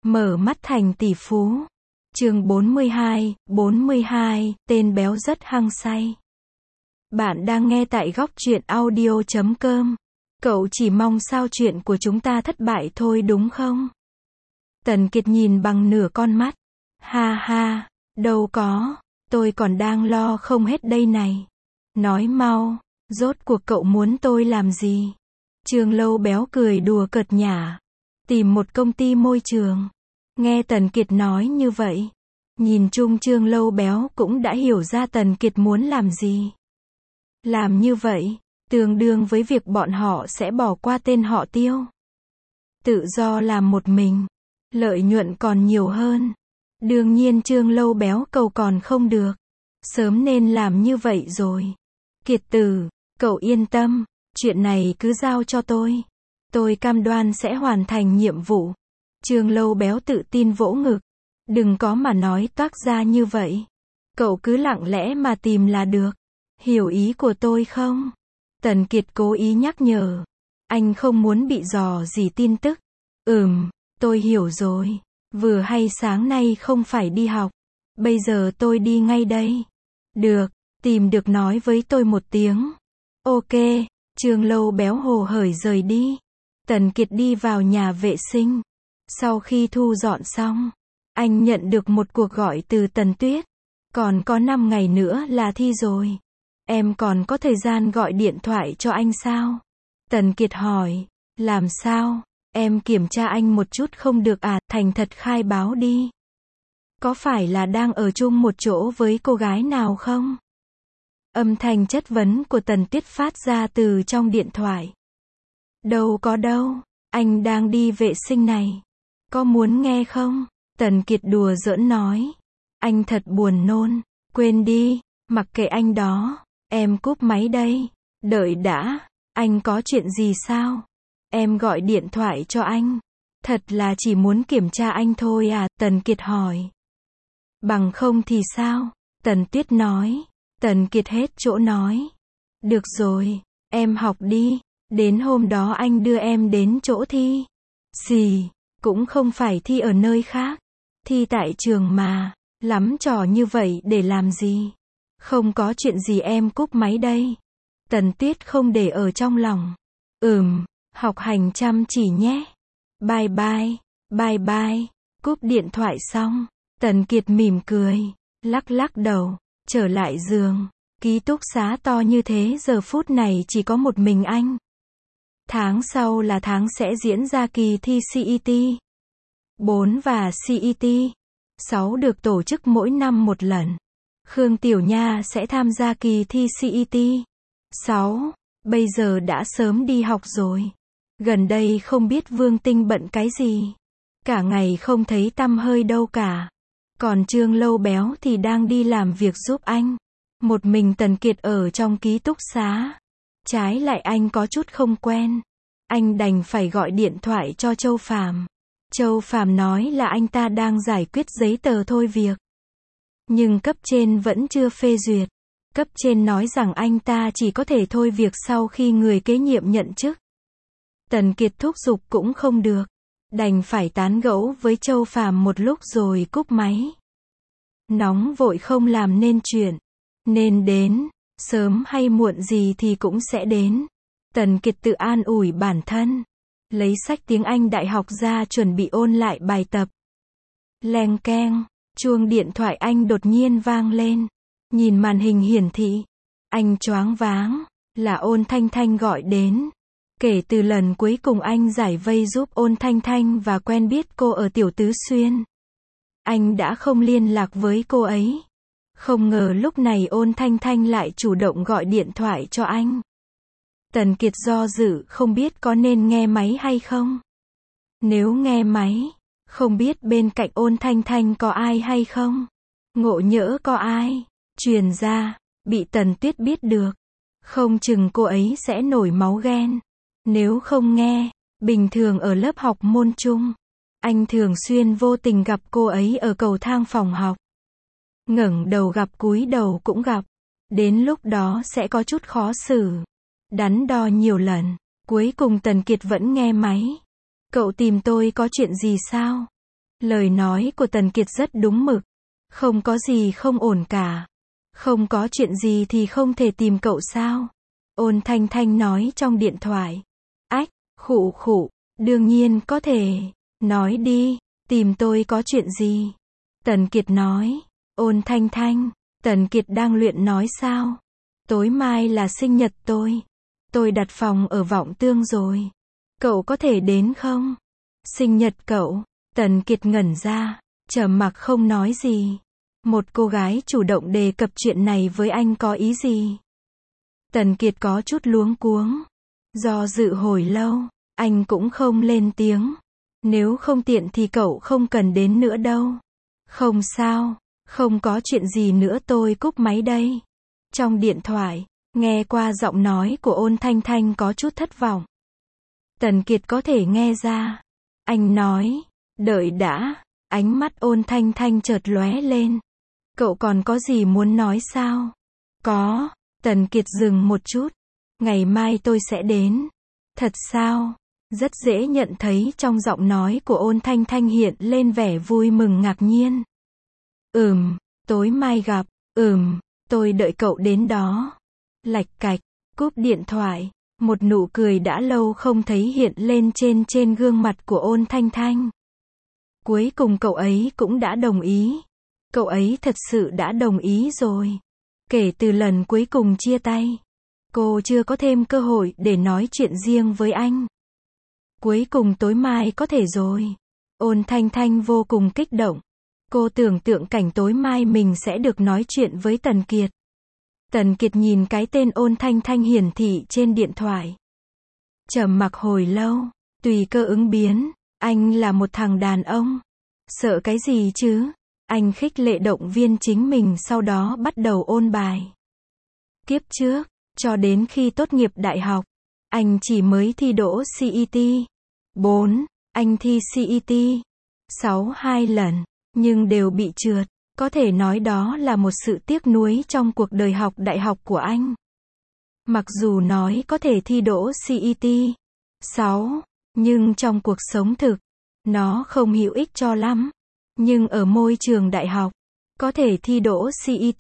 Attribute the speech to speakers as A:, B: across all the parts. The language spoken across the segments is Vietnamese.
A: Mở mắt thành tỷ phú. Chương 42, tên béo rất hăng say. Bạn đang nghe tại góc truyện audio.com. Cậu chỉ mong sao chuyện của chúng ta thất bại thôi đúng không? Tần Kiệt nhìn bằng nửa con mắt. Ha ha, đâu có, tôi còn đang lo không hết đây này. Nói mau, rốt cuộc cậu muốn tôi làm gì? Trương Lâu Béo cười đùa cợt nhả. Tìm một công ty môi trường. Nghe Tần Kiệt nói như vậy, nhìn chung Trương Lâu Béo cũng đã hiểu ra Tần Kiệt muốn làm gì. Làm như vậy, tương đương với việc bọn họ sẽ bỏ qua tên họ Tiêu. Tự do làm một mình, lợi nhuận còn nhiều hơn. Đương nhiên Trương Lâu Béo cầu còn không được. Sớm nên làm như vậy rồi. Kiệt tử, cậu yên tâm, chuyện này cứ giao cho tôi. Tôi cam đoan sẽ hoàn thành nhiệm vụ. Trương Lâu Béo tự tin vỗ ngực. Đừng có mà nói toác ra như vậy. Cậu cứ lặng lẽ mà tìm là được. Hiểu ý của tôi không? Tần Kiệt cố ý nhắc nhở. Anh không muốn bị dò dỉ tin tức. Tôi hiểu rồi. Vừa hay sáng nay không phải đi học. Bây giờ tôi đi ngay đây. Được, tìm được nói với tôi một tiếng. Ok, Trương Lâu Béo hồ hởi rời đi. Tần Kiệt đi vào nhà vệ sinh. Sau khi thu dọn xong, anh nhận được một cuộc gọi từ Tần Tuyết. Còn có 5 ngày nữa là thi rồi. Em còn có thời gian gọi điện thoại cho anh sao? Tần Kiệt hỏi. Làm sao? Em kiểm tra anh một chút không được à? Thành thật khai báo đi. Có phải là đang ở chung một chỗ với cô gái nào không? Âm thanh chất vấn của Tần Tuyết phát ra từ trong điện thoại. Đâu có đâu, anh đang đi vệ sinh này. Có muốn nghe không? Tần Kiệt đùa giỡn nói. Anh thật buồn nôn, quên đi, mặc kệ anh đó. Em cúp máy đây. Đợi đã, anh có chuyện gì sao? Em gọi điện thoại cho anh. Thật là chỉ muốn kiểm tra anh thôi à? Tần Kiệt hỏi. Bằng không thì sao? Tần Tuyết nói. Tần Kiệt hết chỗ nói. Được rồi, em học đi. Đến hôm đó anh đưa em đến chỗ thi. Gì? Cũng không phải thi ở nơi khác. Thi tại trường mà. Lắm trò như vậy để làm gì? Không có chuyện gì em cúp máy đây. Tần Tuyết không để ở trong lòng. Học hành chăm chỉ nhé. Bye bye, bye bye. Cúp điện thoại xong, Tần Kiệt mỉm cười, lắc lắc đầu, trở lại giường. Ký túc xá to như thế giờ phút này chỉ có một mình anh. Tháng sau là tháng sẽ diễn ra kỳ thi CET 4 và CET 6 được tổ chức mỗi năm một lần. Khương Tiểu Nha sẽ tham gia kỳ thi CET 6. Bây giờ đã sớm đi học rồi. Gần đây không biết Vương Tinh bận cái gì. Cả ngày không thấy tăm hơi đâu cả. Còn Trương Lâu Béo thì đang đi làm việc giúp anh. Một mình Tần Kiệt ở trong ký túc xá. Trái lại anh có chút không quen. Anh đành phải gọi điện thoại cho Châu Phàm. Châu Phàm nói là anh ta đang giải quyết giấy tờ thôi việc. Nhưng cấp trên vẫn chưa phê duyệt. Cấp trên nói rằng anh ta chỉ có thể thôi việc sau khi người kế nhiệm nhận chức. Tần Kiệt thúc giục cũng không được. Đành phải tán gẫu với Châu Phàm một lúc rồi cúp máy. Nóng vội không làm nên chuyện. Nên đến, sớm hay muộn gì thì cũng sẽ đến. Tần Kiệt tự an ủi bản thân. Lấy sách tiếng Anh đại học ra chuẩn bị ôn lại bài tập. Leng keng, chuông điện thoại anh đột nhiên vang lên. Nhìn màn hình hiển thị. Anh choáng váng, là Ôn Thanh Thanh gọi đến. Kể từ lần cuối cùng anh giải vây giúp Ôn Thanh Thanh và quen biết cô ở Tiểu Tứ Xuyên, anh đã không liên lạc với cô ấy. Không ngờ lúc này Ôn Thanh Thanh lại chủ động gọi điện thoại cho anh. Tần Kiệt do dự không biết có nên nghe máy hay không. Nếu nghe máy, không biết bên cạnh Ôn Thanh Thanh có ai hay không. Ngộ nhỡ có ai truyền ra, bị Tần Tuyết biết được. Không chừng cô ấy sẽ nổi máu ghen. Nếu không nghe, bình thường ở lớp học môn chung, anh thường xuyên vô tình gặp cô ấy ở cầu thang phòng học. Ngẩng đầu gặp cúi đầu cũng gặp. Đến lúc đó sẽ có chút khó xử. Đắn đo nhiều lần. Cuối cùng Tần Kiệt vẫn nghe máy. Cậu tìm tôi có chuyện gì sao? Lời nói của Tần Kiệt rất đúng mực. Không có gì không ổn cả. Không có chuyện gì thì không thể tìm cậu sao? Ôn Thanh Thanh nói trong điện thoại. Ách, khụ khụ, đương nhiên có thể. Nói đi, tìm tôi có chuyện gì? Tần Kiệt nói. Ôn Thanh Thanh, Tần Kiệt đang luyện nói sao? Tối mai là sinh nhật tôi. Tôi đặt phòng ở Vọng Tương rồi. Cậu có thể đến không? Sinh nhật cậu? Tần Kiệt ngẩn ra, trầm mặc không nói gì. Một cô gái chủ động đề cập chuyện này với anh có ý gì? Tần Kiệt có chút luống cuống. Do dự hồi lâu, anh cũng không lên tiếng. Nếu không tiện thì cậu không cần đến nữa đâu. Không sao, không có chuyện gì nữa, tôi cúp máy đây. Trong điện thoại, nghe qua giọng nói của Ôn Thanh Thanh có chút thất vọng. Tần Kiệt có thể nghe ra. Anh nói, đợi đã. Ánh mắt Ôn Thanh Thanh chợt lóe lên. Cậu còn có gì muốn nói sao? Có. Tần Kiệt dừng một chút. Ngày mai tôi sẽ đến. Thật sao? Rất dễ nhận thấy trong giọng nói của Ôn Thanh Thanh hiện lên vẻ vui mừng ngạc nhiên. Tối mai gặp. Tôi đợi cậu đến đó. Lạch cạch, cúp điện thoại. Một nụ cười đã lâu không thấy hiện lên trên gương mặt của Ôn Thanh Thanh. Cuối cùng cậu ấy cũng đã đồng ý. Cậu ấy thật sự đã đồng ý rồi. Kể từ lần cuối cùng chia tay, cô chưa có thêm cơ hội để nói chuyện riêng với anh. Cuối cùng tối mai có thể rồi. Ôn Thanh Thanh vô cùng kích động. Cô tưởng tượng cảnh tối mai mình sẽ được nói chuyện với Tần Kiệt. Tần Kiệt nhìn cái tên Ôn Thanh Thanh hiển thị trên điện thoại. Trầm mặc hồi lâu, tùy cơ ứng biến. Anh là một thằng đàn ông. Sợ cái gì chứ? Anh khích lệ động viên chính mình, sau đó bắt đầu ôn bài. Kiếp trước, cho đến khi tốt nghiệp đại học, anh chỉ mới thi đỗ CET 4, anh thi CET 6 2 lần, nhưng đều bị trượt. Có thể nói đó là một sự tiếc nuối trong cuộc đời học đại học của anh. Mặc dù nói có thể thi đỗ CET 6, nhưng trong cuộc sống thực, nó không hữu ích cho lắm. Nhưng ở môi trường đại học, có thể thi đỗ CET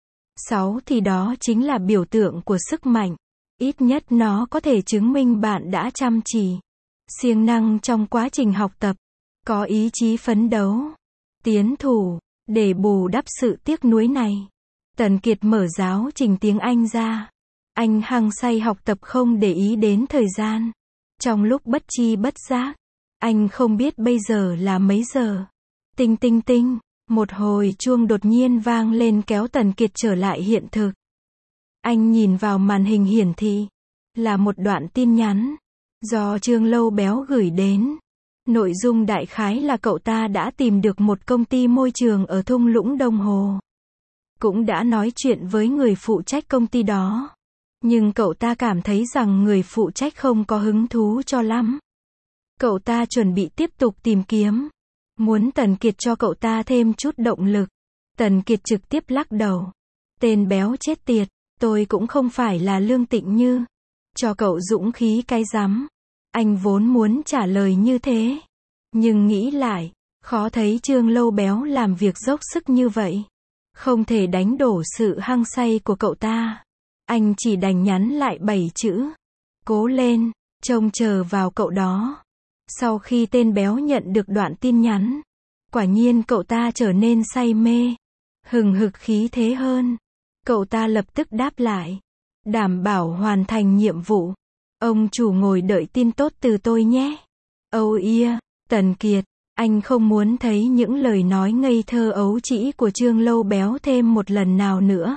A: 6 thì đó chính là biểu tượng của sức mạnh. Ít nhất nó có thể chứng minh bạn đã chăm chỉ, siêng năng trong quá trình học tập, có ý chí phấn đấu, tiến thủ, để bù đắp sự tiếc nuối này. Tần Kiệt mở giáo trình tiếng Anh ra. Anh hăng say học tập không để ý đến thời gian. Trong lúc bất chi bất giác, anh không biết bây giờ là mấy giờ. Tinh tinh tinh, một hồi chuông đột nhiên vang lên kéo Tần Kiệt trở lại hiện thực. Anh nhìn vào màn hình hiển thị, là một đoạn tin nhắn, do Trương Lâu Béo gửi đến. Nội dung đại khái là cậu ta đã tìm được một công ty môi trường ở thung lũng Đông Hồ. Cũng đã nói chuyện với người phụ trách công ty đó. Nhưng cậu ta cảm thấy rằng người phụ trách không có hứng thú cho lắm. Cậu ta chuẩn bị tiếp tục tìm kiếm. Muốn Tần Kiệt cho cậu ta thêm chút động lực. Tần Kiệt trực tiếp lắc đầu. Tên béo chết tiệt, tôi cũng không phải là Lương Tịnh Như. Cho cậu dũng khí cái rắm. Anh vốn muốn trả lời như thế. Nhưng nghĩ lại, khó thấy Trương Lâu Béo làm việc dốc sức như vậy. Không thể đánh đổ sự hăng say của cậu ta. Anh chỉ đành nhắn lại 7 chữ. Cố lên, trông chờ vào cậu đó. Sau khi tên béo nhận được đoạn tin nhắn, quả nhiên cậu ta trở nên say mê, hừng hực khí thế hơn. Cậu ta lập tức đáp lại. Đảm bảo hoàn thành nhiệm vụ. Ông chủ ngồi đợi tin tốt từ tôi nhé. Oh yeah, Tần Kiệt, anh không muốn thấy những lời nói ngây thơ ấu trĩ của Trương Lâu Béo thêm một lần nào nữa.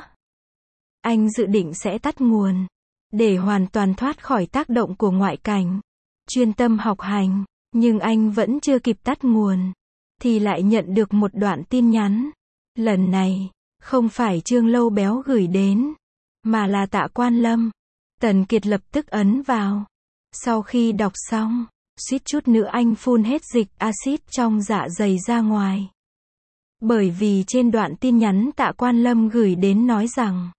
A: Anh dự định sẽ tắt nguồn, để hoàn toàn thoát khỏi tác động của ngoại cảnh, chuyên tâm học hành, nhưng anh vẫn chưa kịp tắt nguồn, thì lại nhận được một đoạn tin nhắn. Lần này, không phải Trương Lâu Béo gửi đến, mà là Tạ Quan Lâm. Tần Kiệt lập tức ấn vào. Sau khi đọc xong, suýt chút nữa anh phun hết dịch axit trong dạ dày ra ngoài. Bởi vì trên đoạn tin nhắn Tạ Quan Lâm gửi đến nói rằng: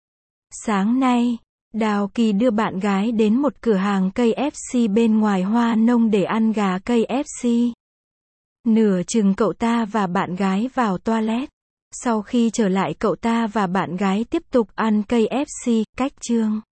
A: sáng nay, Đào Kỳ đưa bạn gái đến một cửa hàng KFC bên ngoài Hoa Nông để ăn gà KFC. Nửa chừng cậu ta và bạn gái vào toilet. Sau khi trở lại cậu ta và bạn gái tiếp tục ăn KFC, cách chương.